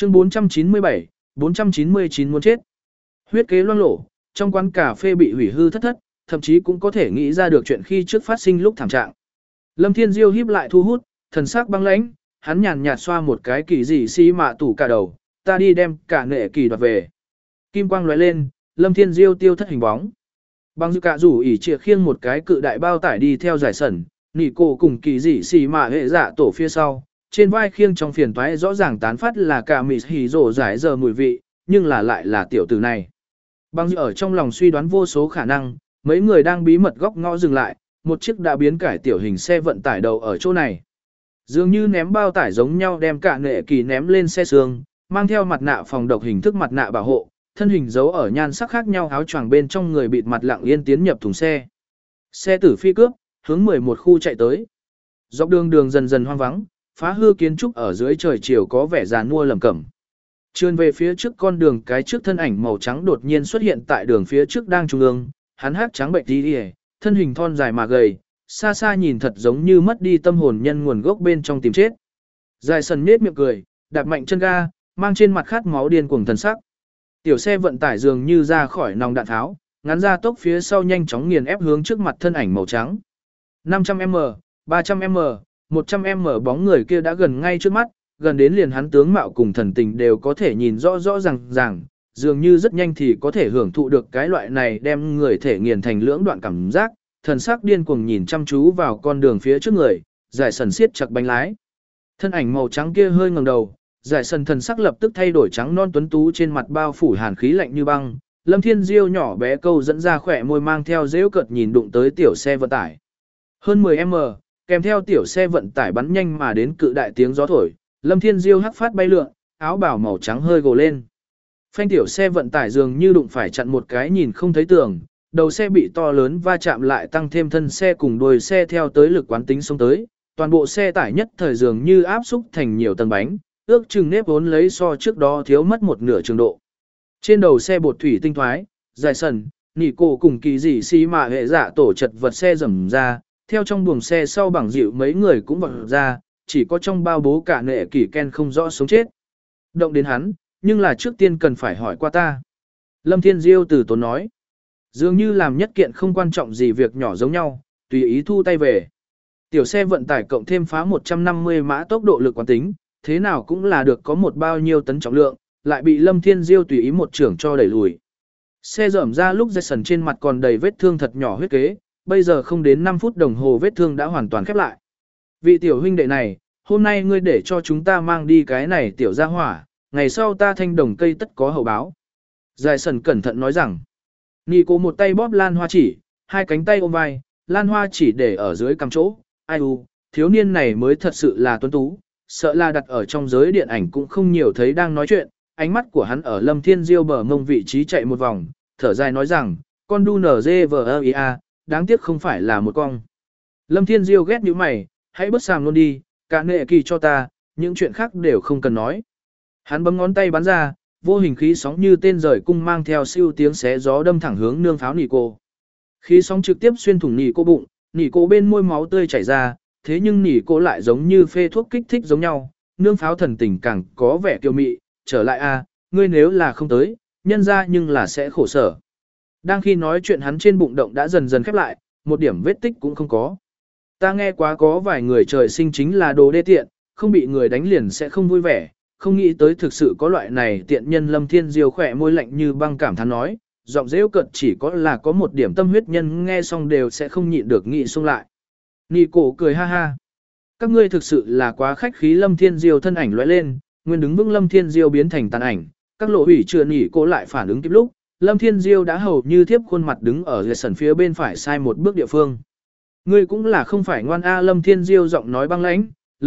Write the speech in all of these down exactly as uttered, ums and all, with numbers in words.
Chương bốn trăm chín mươi bảy, bốn trăm chín mươi chín muốn chết. Huyết kế loang lổ, trong quán cà phê bị hủy hư thất thất, thậm chí cũng có thể nghĩ ra được chuyện khi trước phát sinh lúc thảm trạng. Lâm Thiên Diêu híp lại thu hút, thần sắc băng lãnh, hắn nhàn nhạt xoa một cái kỳ dị xí mạ tủ cả đầu, ta đi đem cả nghệ kỳ đoạt về. Kim quang lóe lên, Lâm Thiên Diêu tiêu thất hình bóng. Băng dư cả rủ ỉ trịa khiêng một cái cự đại bao tải đi theo giải sẩn, nỉ cổ cùng kỳ dị xì mạ hệ dạ tổ phía sau, trên vai khiêng trong phiền toái rõ ràng tán phát là cả mịt hỉ rổ giải giờ mùi vị, nhưng là lại là tiểu tử này. Băng dư ở trong lòng suy đoán vô số khả năng, mấy người đang bí mật góc ngõ dừng lại, một chiếc đã biến cải tiểu hình xe vận tải đầu ở chỗ này. Dường như ném bao tải giống nhau đem cả nghệ kỳ ném lên xe sương, mang theo mặt nạ phòng độc hình thức mặt nạ bảo hộ, thân hình giấu ở nhan sắc khác nhau áo choàng bên trong người bịt mặt lặng yên tiến nhập thùng xe. Xe tử phi cướp, hướng mười một khu chạy tới. Dọc đường đường dần dần hoang vắng, phá hư kiến trúc ở dưới trời chiều có vẻ giàn mua lầm cẩm. Trườn về phía trước con đường, cái trước thân ảnh màu trắng đột nhiên xuất hiện tại đường phía trước đang trung ương, hắn hắc trắng bệnh tí đi, thân hình thon dài mà gầy, xa xa nhìn thật giống như mất đi tâm hồn nhân nguồn gốc bên trong tìm chết. Dài sần nết miệng cười, đạp mạnh chân ga, mang trên mặt khát máu điên cuồng thần sắc. Tiểu xe vận tải dường như ra khỏi nòng đạn tháo, ngắn ra tốc phía sau nhanh chóng nghiền ép hướng trước mặt thân ảnh màu trắng. năm trăm mét, ba trăm mét, một trăm mét bóng người kia đã gần ngay trước mắt, gần đến liền hắn tướng mạo cùng thần tình đều có thể nhìn rõ rõ ràng ràng, dường như rất nhanh thì có thể hưởng thụ được cái loại này đem người thể nghiền thành lưỡng đoạn cảm giác, thần sắc điên cuồng nhìn chăm chú vào con đường phía trước người, giải sần siết chặt bánh lái. Thân ảnh màu trắng kia hơi ngẩng đầu, giải sần thần sắc lập tức thay đổi trắng non tuấn tú trên mặt bao phủ hàn khí lạnh như băng. Lâm Thiên Diêu nhỏ bé câu dẫn ra khỏe môi mang theo dễu cợt nhìn đụng tới tiểu xe vận tải. Hơn mười mét, kèm theo tiểu xe vận tải bắn nhanh mà đến cự đại tiếng gió thổi, Lâm Thiên Diêu hắc phát bay lượn, áo bào màu trắng hơi gồ lên. Phanh tiểu xe vận tải dường như đụng phải chặn một cái nhìn không thấy tường, đầu xe bị to lớn va chạm lại tăng thêm thân xe cùng đuôi xe theo tới lực quán tính xông tới, toàn bộ xe tải nhất thời dường như áp xúc thành nhiều tầng bánh, ước chừng nếp vốn lấy so trước đó thiếu mất một nửa trường độ. Trên đầu xe bột thủy tinh thoái, dài sần, nỉ cổ cùng kỳ dị xí mạ hệ dạ tổ chật vật xe rầm ra, theo trong buồng xe sau bằng dịu mấy người cũng vọt ra, chỉ có trong bao bố cả nệ kỳ Ken không rõ sống chết. Động đến hắn, nhưng là trước tiên cần phải hỏi qua ta. Lâm Thiên Diêu từ tốn nói. Dường như làm nhất kiện không quan trọng gì việc nhỏ giống nhau, tùy ý thu tay về. Tiểu xe vận tải cộng thêm phá một trăm năm mươi mã tốc độ lực quán tính, thế nào cũng là được có một bao nhiêu tấn trọng lượng, lại bị Lâm Thiên Diêu tùy ý một trưởng cho đẩy lùi. Xe rởm ra lúc Jason trên mặt còn đầy vết thương thật nhỏ huyết kế, bây giờ không đến năm phút đồng hồ vết thương đã hoàn toàn khép lại. Vị tiểu huynh đệ này, hôm nay ngươi để cho chúng ta mang đi cái này tiểu gia hỏa, ngày sau ta thanh đồng cây tất có hậu báo. Jason cẩn thận nói rằng, Nị Cố một tay bóp lan hoa chỉ, hai cánh tay ôm vai, lan hoa chỉ để ở dưới cằm chỗ, ai u, thiếu niên này mới thật sự là tuấn tú, sợ là đặt ở trong giới điện ảnh cũng không nhiều thấy đang nói chuyện, ánh mắt của hắn ở Lâm Thiên Diêu bờ mông vị trí chạy một vòng, thở dài nói rằng, con đu nở dê vờ ia, đáng tiếc không phải là một con. Lâm Thiên Diêu ghét như mày, hãy bớt sàm luôn đi, cả nệ kỳ cho ta, những chuyện khác đều không cần nói. Hắn bấm ngón tay bắn ra, vô hình khí sóng như tên rời cung mang theo siêu tiếng xé gió đâm thẳng hướng nương pháo nỉ cô. Khí sóng trực tiếp xuyên thủng nỉ cô bụng, nỉ cô bên môi máu tươi chảy ra, thế nhưng nỉ cô lại giống như phê thuốc kích thích giống nhau, nương pháo thần tình càng có vẻ kiêu mị, trở lại a, ngươi nếu là không tới, nhân ra nhưng là sẽ khổ sở. Đang khi nói chuyện hắn trên bụng động đã dần dần khép lại, một điểm vết tích cũng không có. Ta nghe quá có vài người trời sinh chính là đồ đê tiện, không bị người đánh liền sẽ không vui vẻ, không nghĩ tới thực sự có loại này tiện nhân. Lâm Thiên Diêu khỏe môi lạnh như băng cảm thán nói, giọng rêu cợt chỉ có là có một điểm tâm huyết nhân nghe xong đều sẽ không nhịn được nghị xung lại. Nị cổ cười ha ha. Các ngươi thực sự là quá khách khí. Lâm Thiên Diêu thân ảnh lóe lên, nguyên đứng vững Lâm Thiên Diêu biến thành tàn ảnh, các lộ hủy chưa nỉ cổ lại phản ứng kịp lúc, Lâm Thiên Diêu đã hầu như thiếp khuôn mặt đứng ở dưới sân phía bên phải sai một bước địa phương. Ngươi cũng là không phải ngoan a. Lâm Thiên Diêu giọng nói băng lãnh,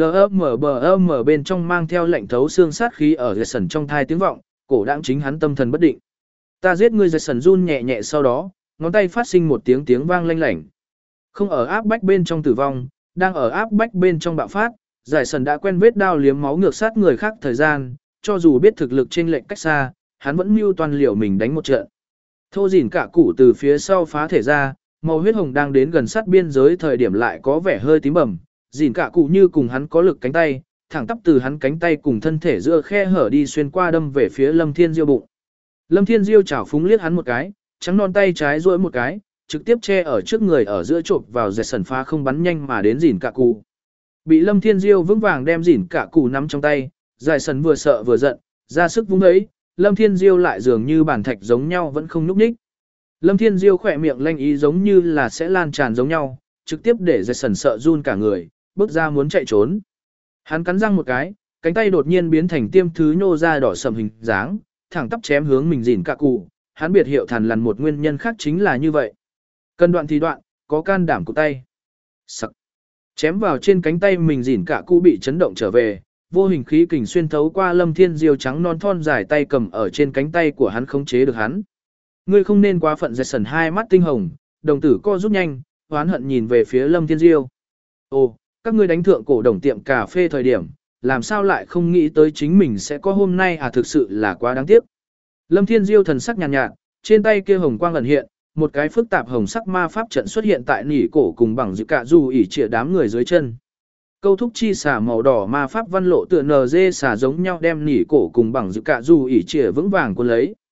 lm bên trong mang theo lệnh thấu xương sát khí ở dưới sân trong thai tiếng vọng, cổ đãng chính hắn tâm thần bất định. Ta giết ngươi. Dưới sân run nhẹ nhẹ, sau đó ngón tay phát sinh một tiếng tiếng vang lanh lảnh. Không ở áp bách bên trong tử vong, đang ở áp bách bên trong bạo phát. Giải sần đã quen vết đao liếm máu ngược sát người khác thời gian, cho dù biết thực lực trên lệnh cách xa, hắn vẫn mưu toàn liều mình đánh một trận. Thô dỉn cả củ từ phía sau phá thể ra, màu huyết hồng đang đến gần sát biên giới thời điểm lại có vẻ hơi tím bầm, dỉn cả cụ như cùng hắn có lực cánh tay, thẳng tắp từ hắn cánh tay cùng thân thể giữa khe hở đi xuyên qua đâm về phía Lâm Thiên Diêu bụng. Lâm Thiên Diêu chảo phúng liếc hắn một cái, trắng non tay trái duỗi một cái, trực tiếp che ở trước người ở giữa chộp vào dẹt sần phá không bắn nhanh mà đến dỉn cả cụ. Bị Lâm Thiên Diêu vững vàng đem dỉn cả cụ nắm trong tay, giải sần vừa sợ vừa giận, ra sức vung ấy, Lâm Thiên Diêu lại dường như bản thạch giống nhau vẫn không nhúc nhích. Lâm Thiên Diêu khỏe miệng lanh ý giống như là sẽ lan tràn giống nhau, trực tiếp để dẹt sần sợ run cả người, bước ra muốn chạy trốn. Hắn cắn răng một cái, cánh tay đột nhiên biến thành tiêm thứ nhô ra đỏ sầm hình dáng, thẳng tắp chém hướng mình dỉn cả cụ. Hắn biệt hiệu thằn lằn một nguyên nhân khác chính là như vậy. Cần đoạn thì đoạn, có can đảm của tay. Sắc. Chém vào trên cánh tay mình dỉn cả cụ bị chấn động trở về, vô hình khí kình xuyên thấu qua Lâm Thiên Diêu trắng non thon dài tay cầm ở trên cánh tay của hắn khống chế được hắn. Ngươi không nên quá phận. Dẹt sần hai mắt tinh hồng, đồng tử co rút nhanh, oán hận nhìn về phía Lâm Thiên Diêu. Ồ, các ngươi đánh thượng cổ đồng tiệm cà phê thời điểm, làm sao lại không nghĩ tới chính mình sẽ có hôm nay à, thực sự là quá đáng tiếc. Lâm Thiên Diêu thần sắc nhàn nhạt, nhạt, trên tay kia hồng quang ẩn hiện, một cái phức tạp hồng sắc ma pháp trận xuất hiện tại nỉ cổ cùng bằng dự cả dù ỉ trịa đám người dưới chân. Câu thúc chi xả màu đỏ ma pháp văn lộ tựa nờ dê xả giống nhau đem nỉ cổ cùng bằng dự cả dù ỉ trịa vững vàng cuốn lấy.